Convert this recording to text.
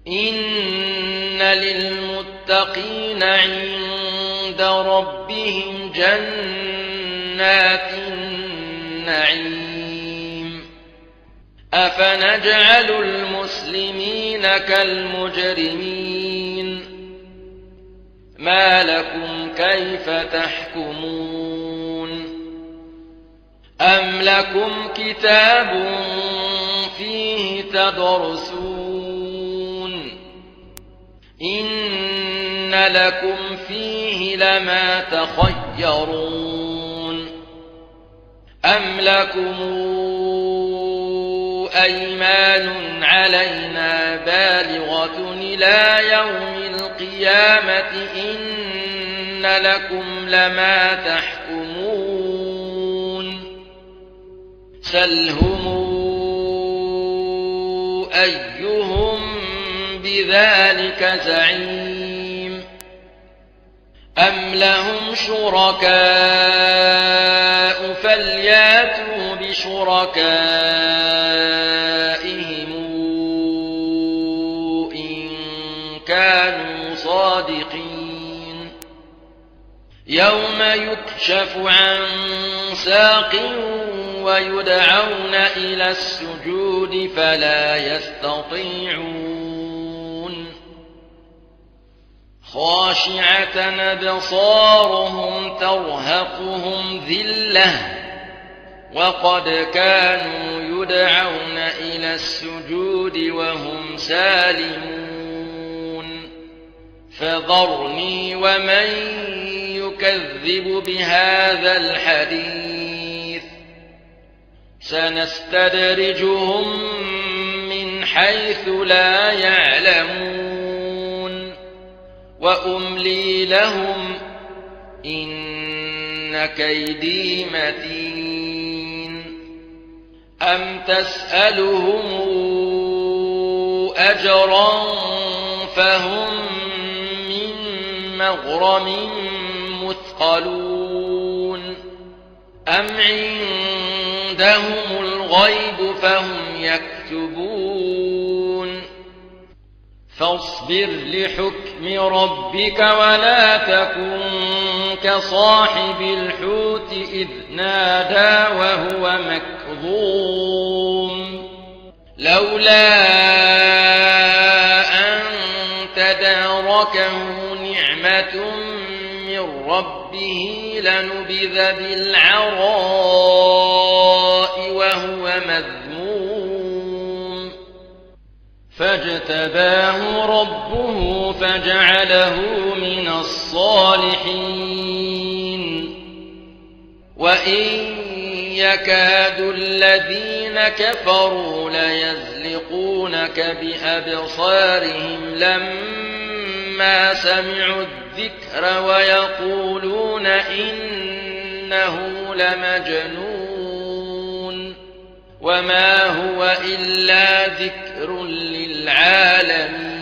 إن للمتقين عند ربهم جنات النعيم أفنجعل المسلمين كالمجرمين ما لكم كيف تحكمون أم لكم كتاب فيه تدرسون إن لكم فيه لما تخيرون أم لكم أيمان علينا بالغة إلى يوم القيامة إن لكم لما تحكمون سلهم أيهم بذلك زعيم أم لهم شركاء فلياتوا بشركائهم إن كانوا صادقين يوم يكشف عن ساق ويدعون إلى السجود فلا يستطيعون خاشعة أبصارهم ترهقهم ذلة وقد كانوا يدعون إلى السجود وهم سالمون فذرني ومن يكذب بهذا الحديث سنستدرجهم من حيث لا يعلمون وأملي لهم إن كيدي متين أم تسألهم أجرا فهم من مغرم مثقلون أم عندهم الغيب فهم يكتبون فاصبر لحكم ربك ولا تكن كصاحب الحوت إذ نادى وهو مكظوم لولا أن تداركه نعمة من ربه لنبذ بالعراء وهو مذموم فاجتباه ربه فجعله من الصالحين وإن يكاد الذين كفروا ليزلقونك بأبصارهم لما سمعوا الذكر ويقولون إنه لمجنون وما هو إلا ذكر للعالمين